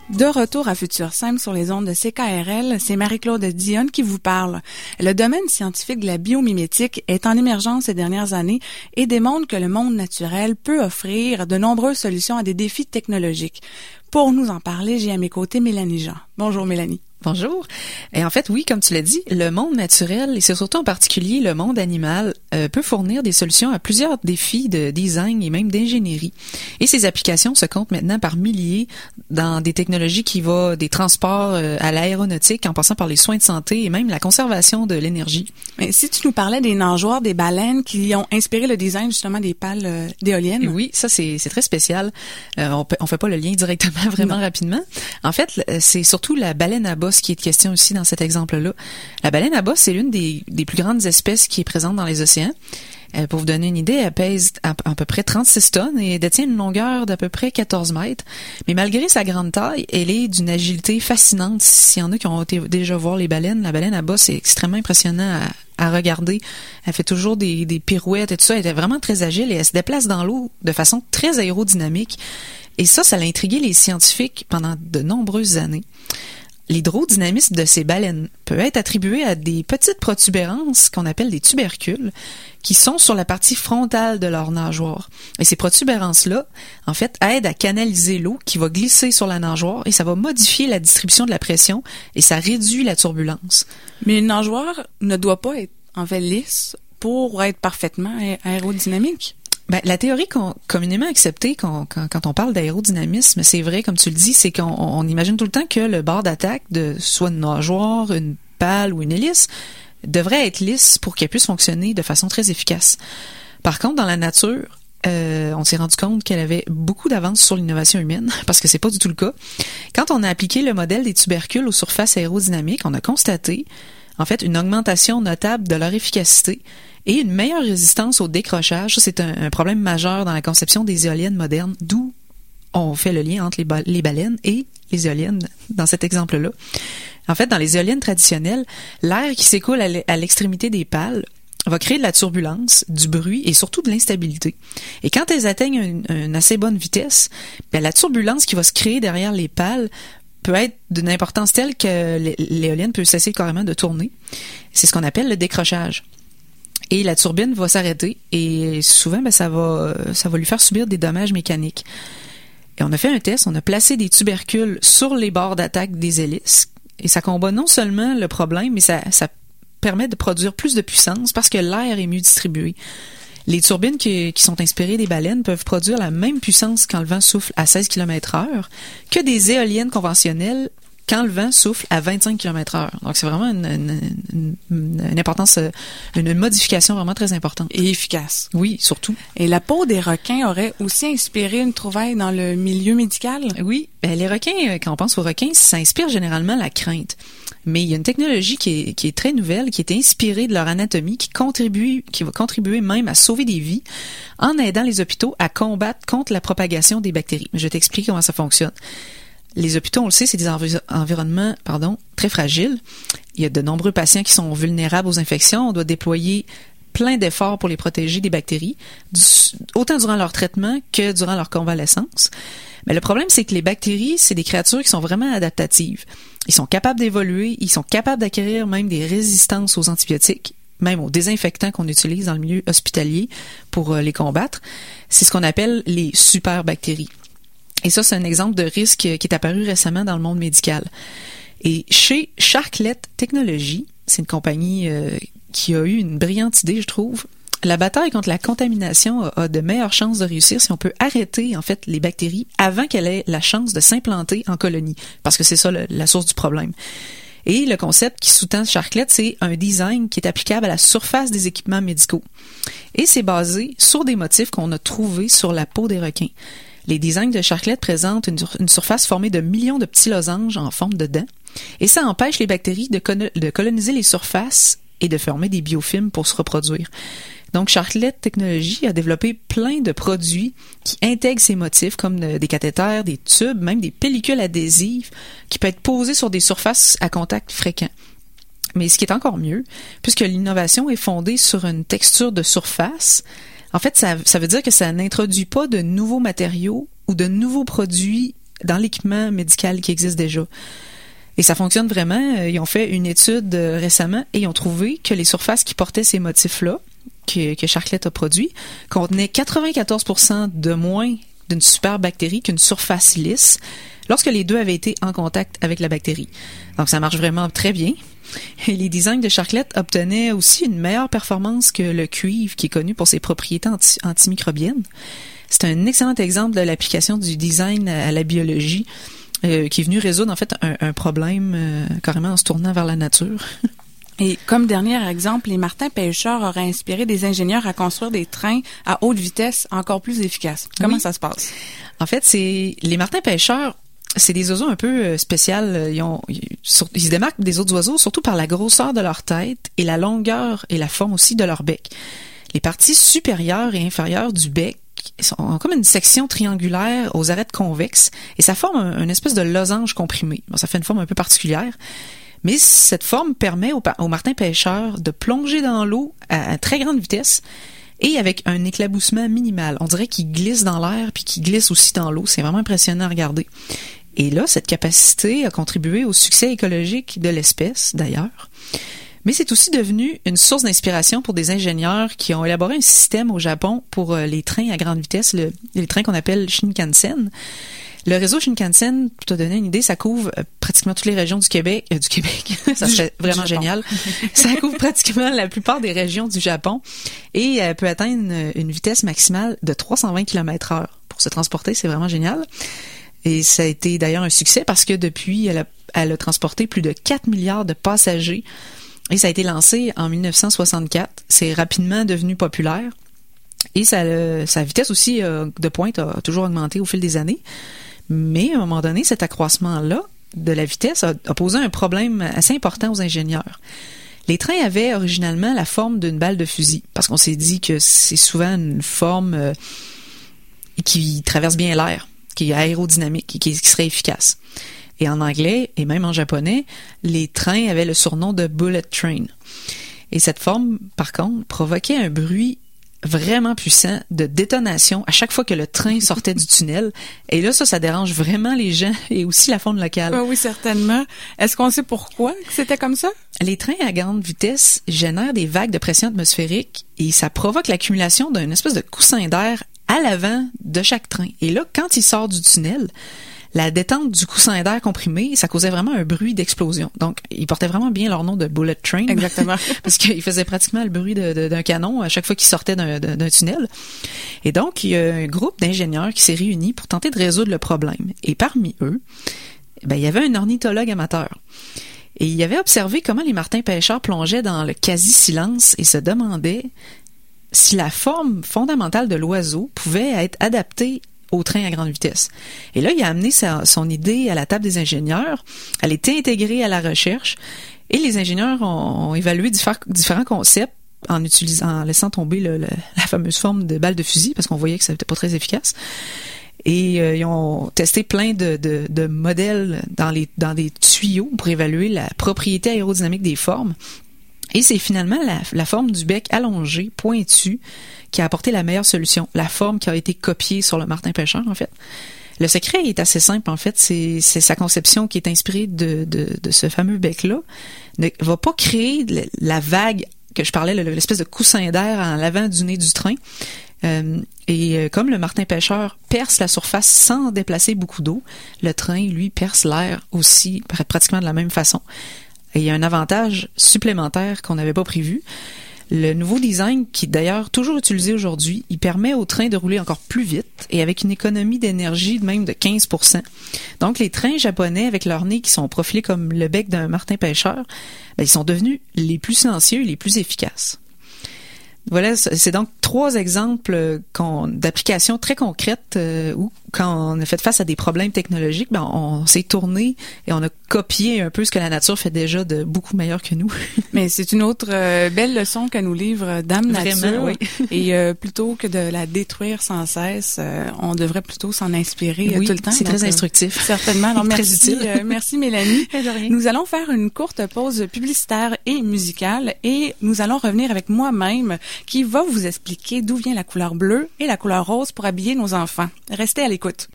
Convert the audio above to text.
De retour à Futur Simple sur les ondes de CKRL, c'est Marie-Claude Dionne qui vous parle. Le domaine scientifique de la biomimétique est en émergence ces dernières années et démontre que le monde naturel peut offrir de nombreuses solutions à des défis technologiques. Pour nous en parler, j'ai à mes côtés Mélanie Jean. Bonjour Mélanie. Bonjour. Et en fait, oui, comme tu l'as dit, le monde naturel, et c'est surtout en particulier le monde animal, peut fournir des solutions à plusieurs défis de design et même d'ingénierie. Et ces applications se comptent maintenant par milliers dans des technologies qui vont des transports à l'aéronautique, en passant par les soins de santé et même la conservation de l'énergie. Mais si tu nous parlais des nageoires, des baleines qui ont inspiré le design justement des pales d'éoliennes. Oui, ça c'est très spécial. On fait pas le lien directement vraiment rapidement. En fait, c'est surtout la baleine à bosse qui est de question aussi dans cet exemple-là. La baleine à bosse, c'est l'une des plus grandes espèces qui est présente dans les océans. Pour vous donner une idée, elle pèse à peu près 36 tonnes et détient une longueur d'à peu près 14 mètres. Mais malgré sa grande taille, elle est d'une agilité fascinante. S'il y en a qui ont été déjà voir les baleines, la baleine à bosse est extrêmement impressionnant à regarder. Elle fait toujours des pirouettes et tout ça. Elle est vraiment très agile et elle se déplace dans l'eau de façon très aérodynamique. Et ça l'a intrigué les scientifiques pendant de nombreuses années. L'hydrodynamisme de ces baleines peut être attribué à des petites protubérances qu'on appelle des tubercules qui sont sur la partie frontale de leur nageoire. Et ces protubérances-là, en fait, aident à canaliser l'eau qui va glisser sur la nageoire et ça va modifier la distribution de la pression et ça réduit la turbulence. Mais une nageoire ne doit pas être en fait lisse pour être parfaitement aérodynamique. Ben, la théorie communément acceptée quand on parle d'aérodynamisme, c'est vrai, comme tu le dis, c'est qu'on imagine tout le temps que le bord d'attaque de soit une nageoire, une pale ou une hélice devrait être lisse pour qu'elle puisse fonctionner de façon très efficace. Par contre, dans la nature, on s'est rendu compte qu'elle avait beaucoup d'avance sur l'innovation humaine, parce que c'est pas du tout le cas. Quand on a appliqué le modèle des tubercules aux surfaces aérodynamiques, on a constaté, en fait, une augmentation notable de leur efficacité et une meilleure résistance au décrochage. Ça, c'est un problème majeur dans la conception des éoliennes modernes, d'où on fait le lien entre les baleines et les éoliennes dans cet exemple-là. En fait, dans les éoliennes traditionnelles, l'air qui s'écoule à l'extrémité des pales va créer de la turbulence, du bruit et surtout de l'instabilité. Et quand elles atteignent une assez bonne vitesse, la turbulence qui va se créer derrière les pales peut être d'une importance telle que l'éolienne peut cesser carrément de tourner. C'est ce qu'on appelle le décrochage. Et la turbine va s'arrêter et souvent, ça va lui faire subir des dommages mécaniques. Et on a fait un test, on a placé des tubercules sur les bords d'attaque des hélices et ça combat non seulement le problème, mais ça permet de produire plus de puissance parce que l'air est mieux distribué. Les turbines qui sont inspirées des baleines peuvent produire la même puissance quand le vent souffle à 16 km/h que des éoliennes conventionnelles quand le vent souffle à 25 km/h. Donc, c'est vraiment une importance, une modification vraiment très importante. Et efficace. Oui, surtout. Et la peau des requins aurait aussi inspiré une trouvaille dans le milieu médical? Oui. Les requins, quand on pense aux requins, ça inspire généralement la crainte. Mais il y a une technologie qui est très nouvelle, qui est inspirée de leur anatomie, qui va contribuer même à sauver des vies en aidant les hôpitaux à combattre contre la propagation des bactéries. Je vais t'expliquer comment ça fonctionne. Les hôpitaux, on le sait, c'est des environnements très fragiles. Il y a de nombreux patients qui sont vulnérables aux infections. On doit déployer plein d'efforts pour les protéger des bactéries, autant durant leur traitement que durant leur convalescence. Mais le problème, c'est que les bactéries, c'est des créatures qui sont vraiment adaptatives. Ils sont capables d'évoluer, ils sont capables d'acquérir même des résistances aux antibiotiques, même aux désinfectants qu'on utilise dans le milieu hospitalier pour les combattre. C'est ce qu'on appelle les superbactéries. Et ça, c'est un exemple de risque qui est apparu récemment dans le monde médical. Et chez Sharklet Technologies, c'est une compagnie qui a eu une brillante idée, je trouve. La bataille contre la contamination a de meilleures chances de réussir si on peut arrêter, en fait, les bactéries avant qu'elles aient la chance de s'implanter en colonie. Parce que c'est ça la source du problème. Et le concept qui sous-tend Sharklet, c'est un design qui est applicable à la surface des équipements médicaux. Et c'est basé sur des motifs qu'on a trouvés sur la peau des requins. Les designs de Sharklet présentent une surface formée de millions de petits losanges en forme de dents. Et ça empêche les bactéries de coloniser les surfaces et de former des biofilms pour se reproduire. Donc, Sharklet Technologies a développé plein de produits qui intègrent ces motifs, comme des cathéters, des tubes, même des pellicules adhésives qui peuvent être posées sur des surfaces à contact fréquent. Mais ce qui est encore mieux, puisque l'innovation est fondée sur une texture de surface, en fait, ça veut dire que ça n'introduit pas de nouveaux matériaux ou de nouveaux produits dans l'équipement médical qui existe déjà. Et ça fonctionne vraiment. Ils ont fait une étude récemment et ils ont trouvé que les surfaces qui portaient ces motifs-là, que Sharklet a produit, contenaient 94% de moins d'une superbactérie qu'une surface lisse lorsque les deux avaient été en contact avec la bactérie. Donc ça marche vraiment très bien. Et les designs de Sharklet obtenaient aussi une meilleure performance que le cuivre, qui est connu pour ses propriétés antimicrobiennes. C'est un excellent exemple de l'application du design à la biologie, qui est venu résoudre en fait un problème carrément en se tournant vers la nature. Et comme dernier exemple, les martins pêcheurs auraient inspiré des ingénieurs à construire des trains à haute vitesse encore plus efficaces. Comment ça se passe? En fait, les martins pêcheurs, c'est des oiseaux un peu spéciaux. Ils se démarquent des autres oiseaux, surtout par la grosseur de leur tête et la longueur et la forme aussi de leur bec. Les parties supérieures et inférieures du bec ont comme une section triangulaire aux arêtes convexes et ça forme une espèce de losange comprimé. Bon, ça fait une forme un peu particulière. Mais cette forme permet aux martins pêcheurs de plonger dans l'eau à très grande vitesse et avec un éclaboussement minimal. On dirait qu'ils glissent dans l'air puis qu'ils glissent aussi dans l'eau. C'est vraiment impressionnant à regarder. Et là, cette capacité a contribué au succès écologique de l'espèce, d'ailleurs. Mais c'est aussi devenu une source d'inspiration pour des ingénieurs qui ont élaboré un système au Japon pour les trains à grande vitesse, les trains qu'on appelle Shinkansen. Le réseau Shinkansen, pour te donner une idée, ça couvre pratiquement toutes les régions du Québec. Ça serait vraiment génial. Ça couvre pratiquement la plupart des régions du Japon et peut atteindre une vitesse maximale de 320 km/h. Pour se transporter, c'est vraiment génial. Et ça a été d'ailleurs un succès parce que depuis, elle a transporté plus de 4 milliards de passagers. Et ça a été lancé en 1964. C'est rapidement devenu populaire. Et sa vitesse aussi de pointe a toujours augmenté au fil des années. Mais à un moment donné, cet accroissement-là de la vitesse a posé un problème assez important aux ingénieurs. Les trains avaient originalement la forme d'une balle de fusil, parce qu'on s'est dit que c'est souvent une forme qui traverse bien l'air, qui est aérodynamique et qui serait efficace. Et en anglais, et même en japonais, les trains avaient le surnom de bullet train. Et cette forme, par contre, provoquait un bruit vraiment puissant de détonation à chaque fois que le train sortait du tunnel. Et là, ça dérange vraiment les gens et aussi la faune locale. Oui, certainement. Est-ce qu'on sait pourquoi que c'était comme ça? Les trains à grande vitesse génèrent des vagues de pression atmosphérique et ça provoque l'accumulation d'une espèce de coussin d'air à l'avant de chaque train. Et là, quand il sort du tunnel, la détente du coussin d'air comprimé, ça causait vraiment un bruit d'explosion. Donc, ils portaient vraiment bien leur nom de bullet train. Exactement. Parce qu'ils faisaient pratiquement le bruit d'un canon à chaque fois qu'ils sortaient d'un tunnel. Et donc, il y a un groupe d'ingénieurs qui s'est réuni pour tenter de résoudre le problème. Et parmi eux, il y avait un ornithologue amateur. Et il avait observé comment les martins pêcheurs plongeaient dans le quasi-silence et se demandait si la forme fondamentale de l'oiseau pouvait être adaptée au train à grande vitesse. Et là, il a amené son idée à la table des ingénieurs. Elle a été intégrée à la recherche et les ingénieurs ont évalué différents concepts en laissant tomber la fameuse forme de balle de fusil parce qu'on voyait que ça n'était pas très efficace. Et ils ont testé plein de modèles dans des tuyaux pour évaluer la propriété aérodynamique des formes. Et c'est finalement la forme du bec allongé, pointu, qui a apporté la meilleure solution. La forme qui a été copiée sur le martin pêcheur, en fait. Le secret est assez simple, en fait. C'est sa conception qui est inspirée de ce fameux bec-là. Ne va pas créer la vague que je parlais, l'espèce de coussin d'air en l'avant du nez du train. Et comme le martin pêcheur perce la surface sans déplacer beaucoup d'eau, le train, lui, perce l'air aussi pratiquement de la même façon. Et il y a un avantage supplémentaire qu'on n'avait pas prévu. Le nouveau design, qui est d'ailleurs toujours utilisé aujourd'hui, il permet au train de rouler encore plus vite et avec une économie d'énergie de même de 15%. Donc, les trains japonais, avec leur nez qui sont profilés comme le bec d'un martin pêcheur, ils sont devenus les plus silencieux et les plus efficaces. Voilà, c'est donc 3 exemples d'applications très concrètes où, quand on a fait face à des problèmes technologiques, on s'est tourné et on a copié un peu ce que la nature fait déjà de beaucoup meilleur que nous. Mais c'est une autre belle leçon que nous livre Dame Nature. Vraiment, oui. Et plutôt que de la détruire sans cesse, on devrait plutôt s'en inspirer tout le temps. C'est très instructif. Certainement. Alors, merci, très utile. merci Mélanie. De rien. Nous allons faire une courte pause publicitaire et musicale et nous allons revenir avec moi-même qui va vous expliquer d'où vient la couleur bleue et la couleur rose pour habiller nos enfants. Restez à l'écoute.